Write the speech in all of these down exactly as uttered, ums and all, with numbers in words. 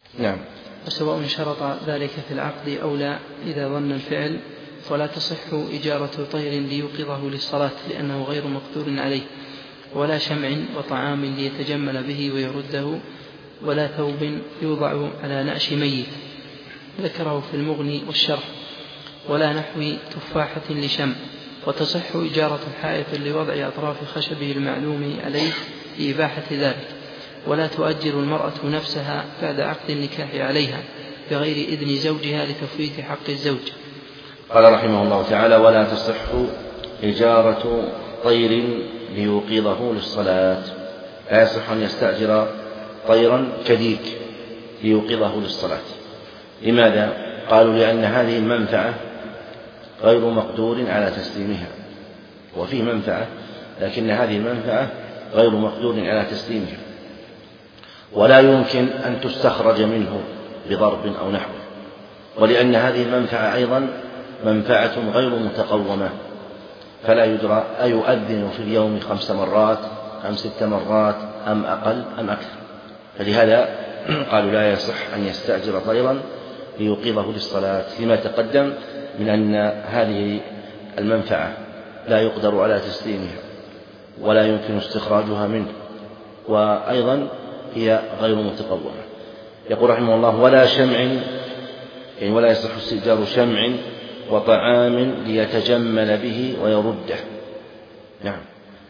نعم. وسواء شرط ذلك في العقد أو لا إذا ظن الفعل، فلا تصح إجارة طير ليوقظه للصلاة لأنه غير مقدور عليه، ولا شمع وطعام ليتجمل به ويرده، ولا ثوب يوضع على نعش ميت ذكره في المغني والشرح، ولا نحو تفاحة لشمع. وتصح إجارة حائط لوضع أطراف خشبه المعلوم عليه لإباحة ذلك، ولا تؤجر المرأة نفسها بعد عقد النكاح عليها بغير إذن زوجها لتفويت حق الزوج. قال رحمه الله تعالى: ولا تصح إجارة طير ليوقظه للصلاة. لا يصح أن يستأجر طيرا كديك ليوقظه للصلاة. لماذا؟ قالوا: لأن هذه المنفعة غير مقدور على تسليمها، وفيه منفعة لكن هذه المنفعة غير مقدور على تسليمها، ولا يمكن أن تستخرج منه بضرب أو نحوه، ولأن هذه المنفعة أيضا منفعة غير متقومة، فلا يدرى أيؤذن في اليوم خمس مرات أم ست مرات أم أقل أم أكثر. فلهذا قالوا: لا يصح أن يستأجر طيرا ليوقظه للصلاة، لما تقدم من أن هذه المنفعة لا يقدر على تسليمها ولا يمكن استخراجها منه، وأيضا هي غير متقومة. يقول رحمه الله: ولا شمع، يعني ولا يصح استئجار شمع وطعام ليتجمل به ويرده. نعم،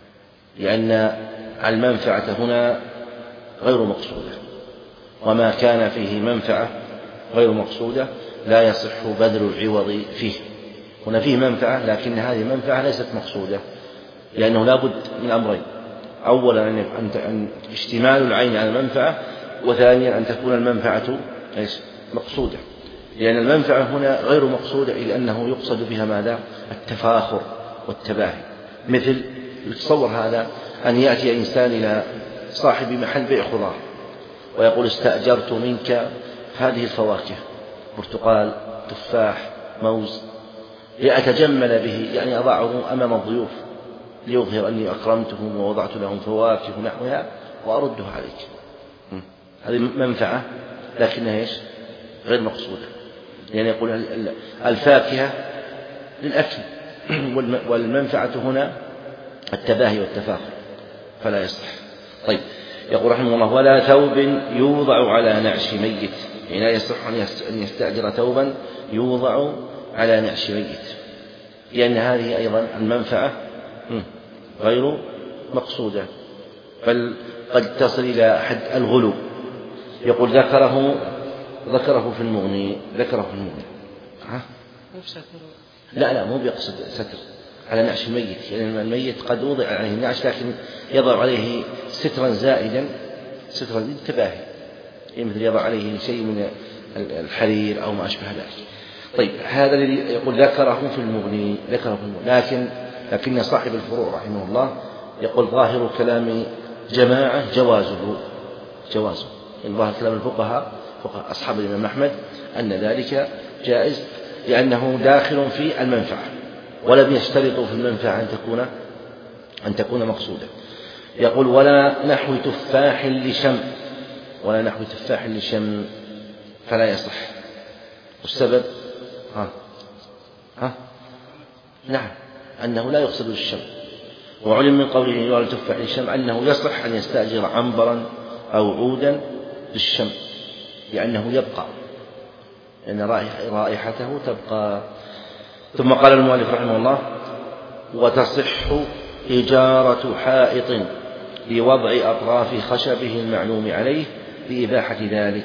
لأن المنفعة هنا غير مقصودة، وما كان فيه منفعة غير مقصودة لا يصح بذل العوض فيه. هنا فيه منفعة لكن هذه المنفعة ليست مقصودة، لأنه لا بد من أمرين: أولا أن اشتمال العين على المنفعة، وثانيا أن تكون المنفعة مقصودة، لأن المنفعة هنا غير مقصودة إلا أنه يقصد بها ماذا؟ التفاخر والتباهي. مثل يتصور هذا أن يأتي إنسان إلى صاحب محل بيع خضار ويقول: استأجرت منك هذه الفواكه، برتقال، تفاح، موز، لأتجمل به، يعني أضعه أمام الضيوف ليظهر أني أكرمتهم ووضعت لهم فواكه نحوها وأردها عليك. هذه منفعة لكنها إيش؟ غير مقصودة، يعني يقول الفاكهة للأكل، والمنفعة هنا التباهي والتفاخر، فلا يصح. طيب، يقول رحمه الله: ولا ثوب يوضع على نعش ميت، يعني لا يصح أن يستأجر ثوبا يوضع على نعش ميت، لأن هذه أيضا المنفعة غير مقصودة، بل قد تصل إلى حد الغلو. يقول: ذكره ذكره في المغني ذكره في المغني ها؟ لا لا مو بيقصد ستر على نعش الميت، يعني الميت قد وضع عليه النعش لكن يضع عليه سترا زائدا، سترا للتباهي، يعني مثل يضع عليه شيء من الحرير أو ما أشبه ذلك. طيب، هذا الذي يقول ذكره في المغني ذكره في المغني لكن لكن صاحب الفروع رحمه الله يقول: ظاهر كلام جماعة جوازه جوازه يعني ظاهر كلام الفقهاء فقهاء أصحاب الإمام أحمد أن ذلك جائز، لأنه داخل في المنفعة، ولم يشترطوا في المنفعة أن تكون أن تكون مقصودة. يقول: ولا نحو تفاح لشم، ولا نحو تفاح لشم فلا يصح. والسبب ها ها نعم أنه لا يقصد الشم، وعلم من قوله: ولا تفاح لشم أنه يصح أن يستأجر عنبرا أو عودا للشم، لأنه يبقى، لأن رائحته تبقى. ثم قال المؤلف رحمه الله: وتصح إجارة حائط لوضع أطراف خشبه المعلوم عليه بإباحة ذلك.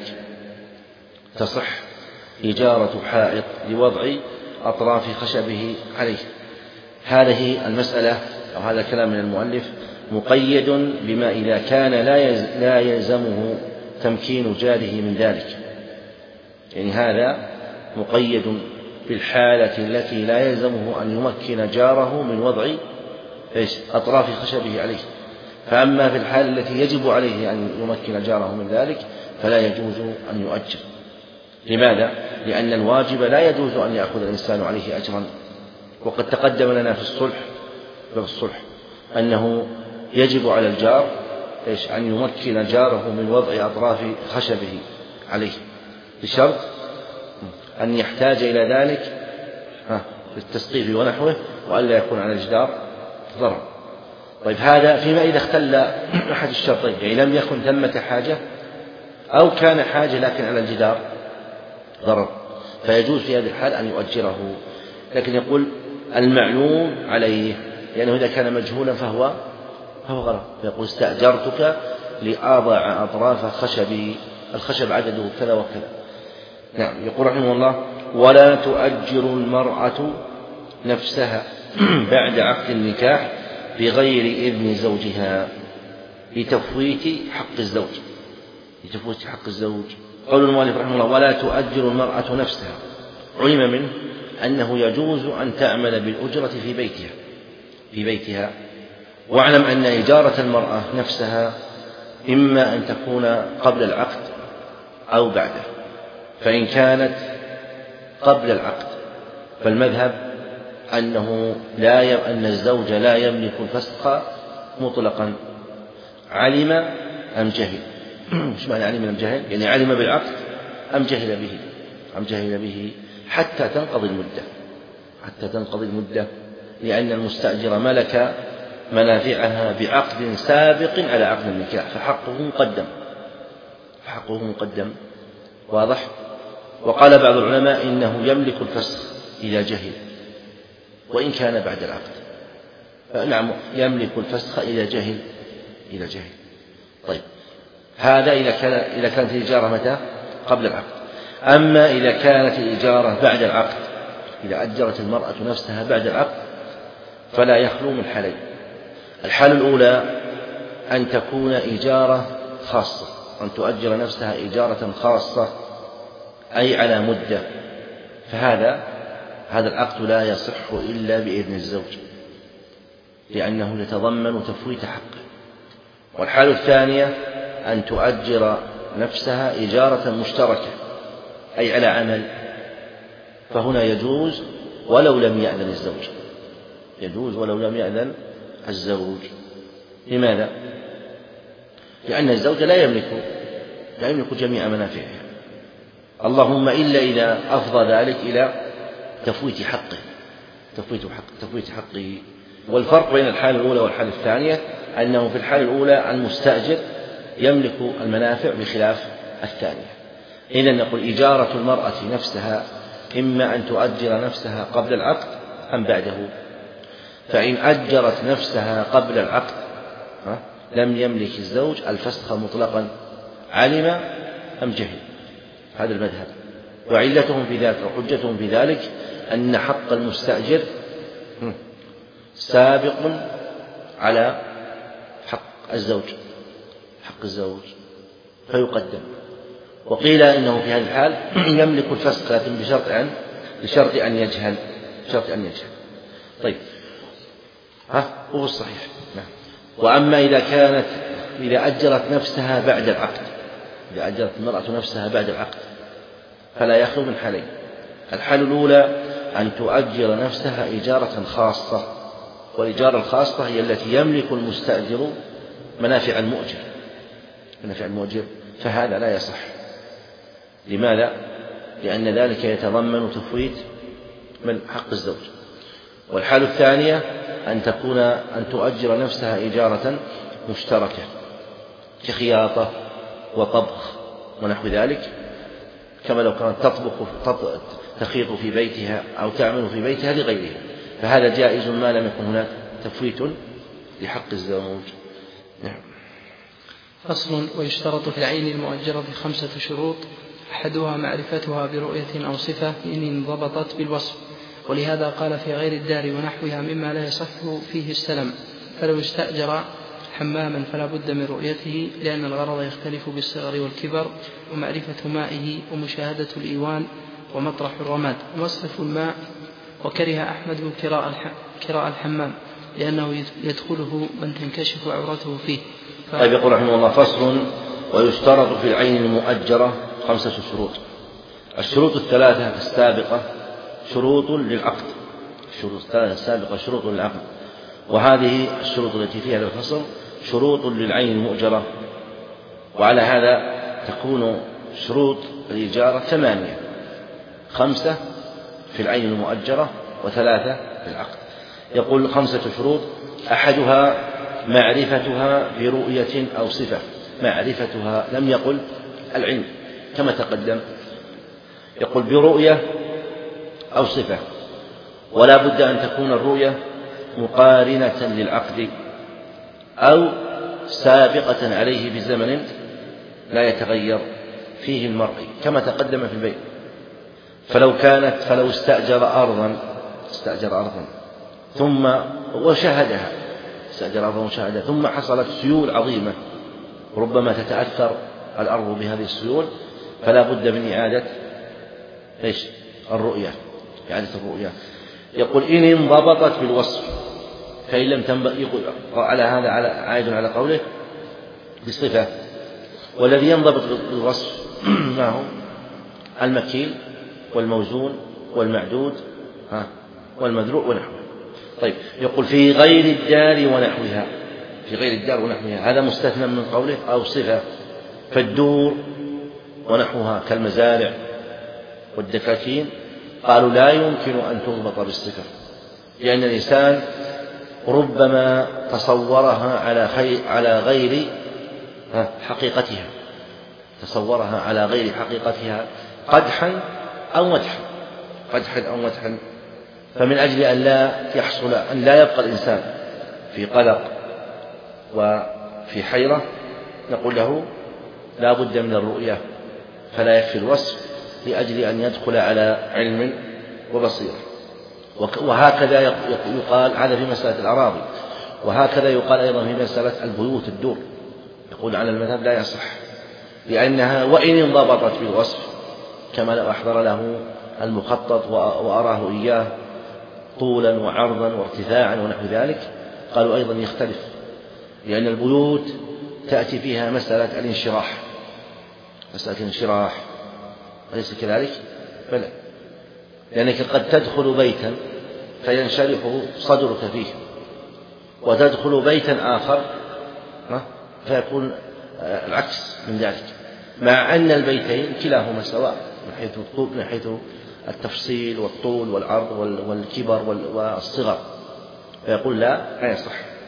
تصح إجارة حائط لوضع أطراف خشبه عليه. هذه المسألة أو هذا الكلام من المؤلف مقيد بما إذا كان لا يلزمه تمكين جاره من ذلك، يعني هذا مقيد بالحالة التي لا يلزمه أن يمكن جاره من وضع أطراف خشبه عليه. فأما في الحالة التي يجب عليه أن يمكن جاره من ذلك فلا يجوز أن يؤجر. لماذا؟ لأن الواجب لا يجوز أن يأخذ الإنسان عليه أجرا، وقد تقدم لنا في الصلح في الصلح أنه يجب على الجار أن يمكن جاره من وضع أطراف خشبه عليه بشرط أن يحتاج إلى ذلك بالتسقيف ونحوه وألا يكون على الجدار ضرر. طيب هذا فيما إذا اختل أحد الشرطين، يعني لم يكن ثمة حاجة أو كان حاجة لكن على الجدار ضرر، فيجوز في هذه الحال أن يؤجره، لكن يقول المعلوم عليه، لأنه إذا كان مجهولا فهو فهو غرر، فيقول استأجرتك لأضع أطراف خشبي، الخشب عدده كذا وكذا. نعم. يقول رحمه الله: ولا تؤجر المرأة نفسها بعد عقد النكاح بغير إذن زوجها لتفويت حق الزوج، لتفويت حق الزوج. قول المؤلف رحمه الله: ولا تؤجر المرأة نفسها، علم منه أنه يجوز أن تعمل بالأجرة في بيتها في بيتها واعلم أن إجارة المرأة نفسها إما أن تكون قبل العقد أو بعده، فإن كانت قبل العقد فالمذهب أنه لا ي... أن الزوج لا يملك الفسخ مطلقا، علم أم جهل. مش معنى علم أم جهل؟ يعني علم بالعقد أم جهل به أم جهل به حتى تنقضي المدة حتى تنقضي المدة لأن المستأجر ملك منافعها بعقد سابق على عقد النكاح، فحقه مقدم فحقه مقدم واضح. وقال بعض العلماء إنه يملك الفسخ إذا جهل وإن كان بعد العقد، نعم يملك الفسخ إذا جهل إذا جهل طيب هذا إذا كان إذا كانت الإجارة متى؟ قبل العقد. أما إذا كانت الإجارة بعد العقد، إذا أجرت المرأة نفسها بعد العقد فلا يخلو من حالين: الحالة الأولى أن تكون إجارة خاصة، أن تؤجر نفسها إجارة خاصة أي على مدة، فهذا هذا العقد لا يصح إلا بإذن الزوج لأنه يتضمن تفويت حقه. والحالة الثانية أن تؤجر نفسها إجارة مشتركة أي على عمل، فهنا يجوز ولو لم يأذن الزوج يجوز ولو لم يأذن الزوج. لماذا؟ لأن الزوج لا يملك لا يملك جميع منافعها، اللهم إلا إذا أفضى ذلك إلى تفويت حقه تفويت حق تفويت حقه. والفرق بين الحالة الأولى والحالة الثانية أنه في الحالة الأولى المستأجر يملك المنافع بخلاف الثانية. إذن نقول إجارة المرأة نفسها إما أن تؤجر نفسها قبل العقد أم بعده، فإن أجرت نفسها قبل العقد لم يملك الزوج الفسخ مطلقا، علم أم جهل. هذا المذهب، وعلتهم في ذلك وحجتهم في ذلك أن حق المستأجر سابق على حق الزوج حق الزوج فيقدم. وقيل إنه في هذه الحال يملك الفسخ لكن بشرط أن بشرط أن يجهل بشرط أن يجهل طيب ها هو الصحيح. نعم. وأما إذا كانت إذا أجرت نفسها بعد العقد إذا أجرت المرأة نفسها بعد العقد فلا يخلو من حالين: الحالة الأولى أن تؤجر نفسها إجارة خاصة، والإجارة الخاصة هي التي يملك المستأجر منافع المؤجر منافع المؤجر فهذا لا يصح. لماذا؟ لأن ذلك يتضمن تفويت من حق الزوج. والحالة الثانية أن تكون أن تؤجر نفسها إجارة مشتركة كخياطة وطبخ ونحو ذلك، كما لو كانت تطبخ تخيط في بيتها أو تعمل في بيتها لغيرها، فهذا جائز ما لم يكن هناك تفويت لحق الزوج. نعم. فصل: ويشترط في العين المؤجرة خمسة شروط، أحدها معرفتها برؤية أو صفة إن انضبطت بالوصف، ولهذا قال في غير الدار ونحوها مما لا يصح فيه السلم، فلو استأجر حماما فلا بد من رؤيته لأن الغرض يختلف بالصغر والكبر، ومعرفة مائه ومشاهدة الإيوان ومطرح الرماد ومصرف الماء. وكره أحمد كراء الحمام لأنه يدخله من تنكشف عورته فيه. ف... طيب يقول رحمه الله: فصل: ويشترط في العين المؤجرة خمسة شروط. الشروط الثلاثة السابقة شروط للعقد الشروط الثلاثة السابقة شروط للعقد، وهذه الشروط التي في هذا الفصل شروط للعين المؤجرة. وعلى هذا تكون شروط الإجارة ثمانية، خمسة في العين المؤجرة وثلاثة في العقد. يقول خمسة شروط: أحدها معرفتها برؤية أو صفة. معرفتها، لم يقل العلم كما تقدم، يقول برؤية أو صفة، ولا بد أن تكون الرؤية مقارنة للعقد أو سابقة عليه بزمن لا يتغير فيه المرء كما تقدم في البيع. فلو كانت فلو استأجر أرضا استأجر أرضا ثم وشاهدها استأجر أرضا وشاهدها ثم حصلت سيول عظيمة ربما تتأثر الأرض بهذه السيول، فلا بد من إعادة إيش الرؤية إعادة الرؤية. يقول إن انضبطت بالوصف، فإن لم تنبط، يقول على هذا على عائد على قوله بالصفة. والذي ينضبط بالوصف ما هو؟ المكيل والموزون والمعدود والمذروع ونحوه. طيب، يقول في غير الدار ونحوها، في غير الدار ونحوها، هذا مستثنى من قوله أو صفة. فالدور ونحوها كالمزارع والدكاكين قالوا لا يمكن أن تضبط بالصفة، لأن الإنسان ربما تصورها على على غير حقيقتها تصورها على غير حقيقتها قدحا أو مدحا قدحا أو مدحا فمن أجل أن لا يحصل أن لا يبقى الإنسان في قلق وفي حيرة نقول له لا بد من الرؤية، فلا يكفي الوصف لأجل أن يدخل على علم وبصيرة. وهكذا يقال هذا في مسألة الأراضي، وهكذا يقال أيضا في مسألة البيوت الدور. يقول على المذهب لا يصح، لأنها وإن انضبطت بالوصف كما لو أحضر له المخطط وأراه إياه طولا وعرضا وارتفاعا ونحو ذلك، قالوا أيضا يختلف، لأن البيوت تأتي فيها مسألة الانشراح مسألة الانشراح أليس كذلك؟ بلى، لأنك قد تدخل بيتا فينشرح صدرك فيه، وتدخل بيتا آخر فيكون العكس من ذلك، مع أن البيتين كلاهما سواء من حيث الطول من حيث التفصيل والطول والعرض والكبر والصغر، فيقول لا لا يصح.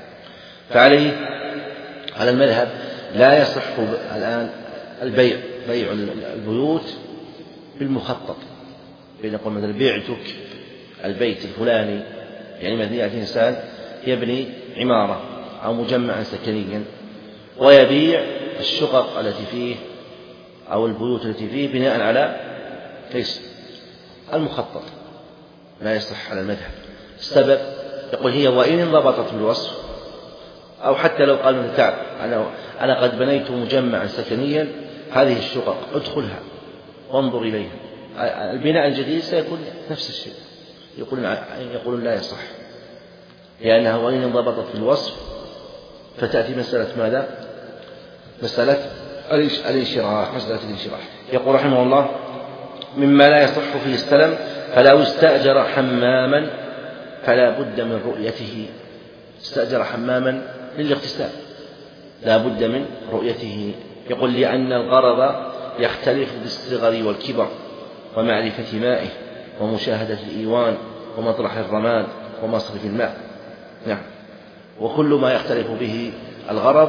فعليه على المذهب لا يصح الآن البيع بيع البيوت بالمخطط، بنقول مثلا بعتك البيت الفلاني، يعني مثلا يأتي إنسان يبني عمارة أو مجمعا سكنيا ويبيع الشقق التي فيه أو البيوت التي فيه بناء على ليس المخطط، لا يصح على المذهب. السبب يقول هي وإن انضبطت بالوصف، أو حتى لو قال من تعب أنا أنا قد بنيت مجمعا سكنيا هذه الشقق ادخلها وانظر إليها، البناء الجديد سيكون نفس الشيء. يقولون يقولون لا يصح، لأنها وإن انضبطت بالوصف فتأتي مسألة ماذا؟ مسألة الانشراح مسألة الانشراح. يقول رحمه الله مما لا يصح فيه السلم فلو استأجر حماما فلا بد من رؤيته. استأجر حماما للاغتسال لا بد من رؤيته. يقول لأن الغرض يختلف بالصغر والكبر ومعرفة مائه ومشاهدة الإيوان ومطرح الرماد ومصرف الماء. نعم، وكل ما يختلف به الغرض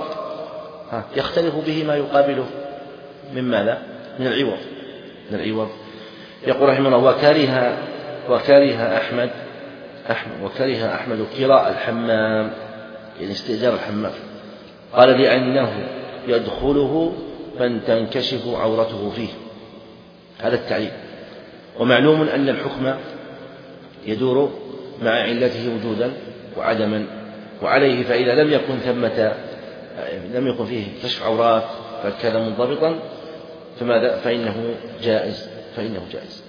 يختلف به ما يقابله من ماذا؟ من العوض من العوض. يقول رحمه الله وكره وكره أحمد أحمد وكره أحمد كراء الحمام، يعني استئجار الحمام، قال لأنه يدخله من تنكشف عورته فيه. هذا التعليل. ومعلوم أن الحكم يدور مع علته وجودا وعدما، وعليه فإذا لم يكن ثمة لم يكن فيه كشف عورات فكان منضبطا فماذا؟ فإنه جائز فإنه جائز